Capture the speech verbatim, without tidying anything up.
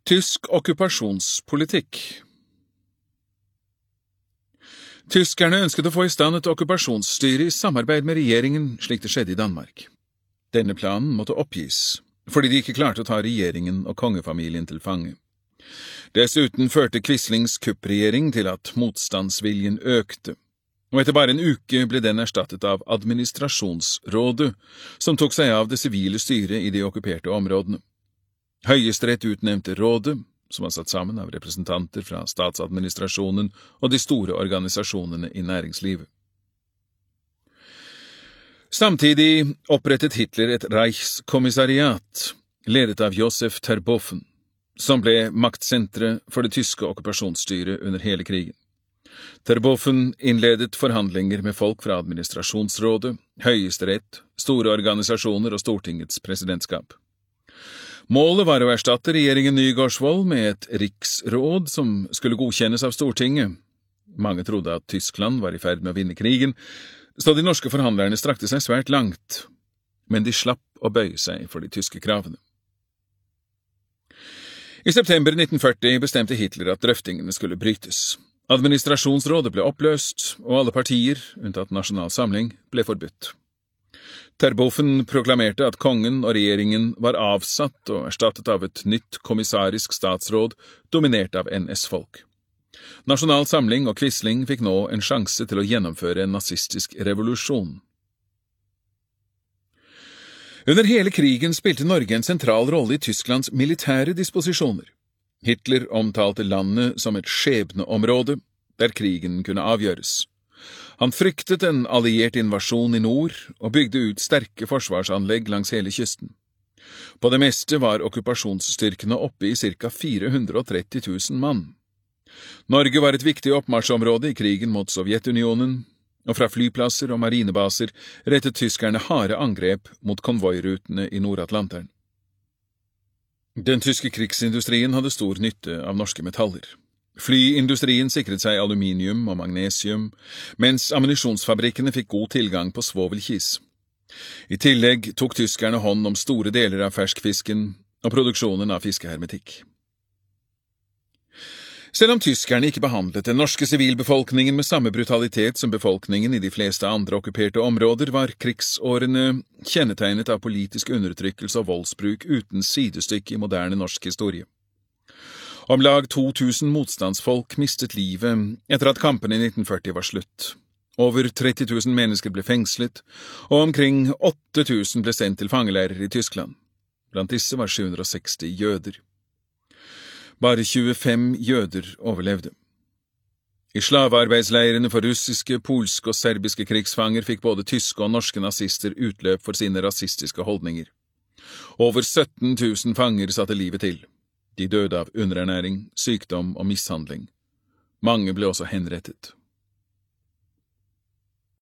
Tysk okkupasjonspolitikk. Tyskerne ønsket å få i stand et okkupasjonsstyre i samarbeid med regjeringen, slik det skjedde i Danmark. Denne planen måtte oppgis, fordi de ikke klarte å ta regjeringen og kongefamilien til fange. Dessuten førte Quislings kuppregjering til at motstandsviljen økte, og etter bare en uke ble den erstattet av administrasjonsrådet, som tok seg av det sivile styret i de okkuperte områdene. Høyesterett utnevnte rådet, som var satt sammen av representanter fra statsadministrasjonen og de store organisasjonene i næringslivet. Samtidig opprettet Hitler et Reichskommissariat, ledet av Josef Terboven, som ble maktsentret for det tyske okkupasjonsstyret under hele krigen. Terboven innledet forhandlinger med folk fra administrasjonsrådet, høyesterett, store organisasjoner og Stortingets presidentskap. Målet var å erstatte regjeringen Nygaardsvold med et riksråd som skulle godkjennes av Stortinget. Mange trodde at Tyskland var i ferd med å vinne krigen, så de norske forhandlerne strakte seg svært langt, men de slapp å bøye seg for de tyske kravene. I september nitten førti bestemte Hitler at drøftingene skulle brytes. Administrasjonsrådet ble oppløst, og alle partier, unntatt Nasjonal Samling, ble forbudt. Terboven proklamerte at kongen og regjeringen var avsatt og erstattet av et nytt kommissarisk statsråd dominert av N S-folk. Nasjonal Samling og Quisling fikk nå en sjanse til å gjennomføre en nazistisk revolusjon. Under hele krigen spilte Norge en sentral rolle i Tysklands militære disposisjoner. Hitler omtalte landet som et skjebneområde der krigen kunne avgjøres. Han fryktet en alliert invasjon i nord og bygde ut sterke forsvarsanlegg langs hele kysten. På det meste var okkupasjonsstyrkene oppe i ca. fire hundre og tretti tusen mann. Norge var et viktig oppmarsjområde i krigen mot Sovjetunionen, og fra flyplasser og marinebaser rettet tyskerne harde angrep mot konvoirutene i Nord-Atlanteren. Den tyske krigsindustrien hadde stor nytte av norske metaller. Flyindustrien sikret seg aluminium og magnesium, mens ammunisjonsfabrikkene fikk god tilgang på svovelkis. I tillegg tok tyskerne hånd om store deler av ferskfisken og produksjonen av fiskehermetikk. Selv om tyskerne ikke behandlet den norske sivilbefolkningen med samme brutalitet som befolkningen i de fleste andre okkuperte områder, var krigsårene kjennetegnet av politisk undertrykkelse og voldsbruk uten sidestykke i moderne norsk historie. Om lag to tusen motstandsfolk mistet livet etter at kampene i nitten førti var slutt. Over tretti tusen mennesker ble fengslet, og omkring åtte tusen ble sendt til fangeleirer i Tyskland. Blant disse var sju hundre og seksti jøder. Bare tjuefem jøder overlevde. I slavearbeidsleirene for russiske, polske og serbiske krigsfanger fikk både tyske og norske nazister utløp for sine rasistiske holdninger. Over sytten tusen fanger satte livet til. De døde av underernæring, sykdom og mishandling. Mange ble også henrettet.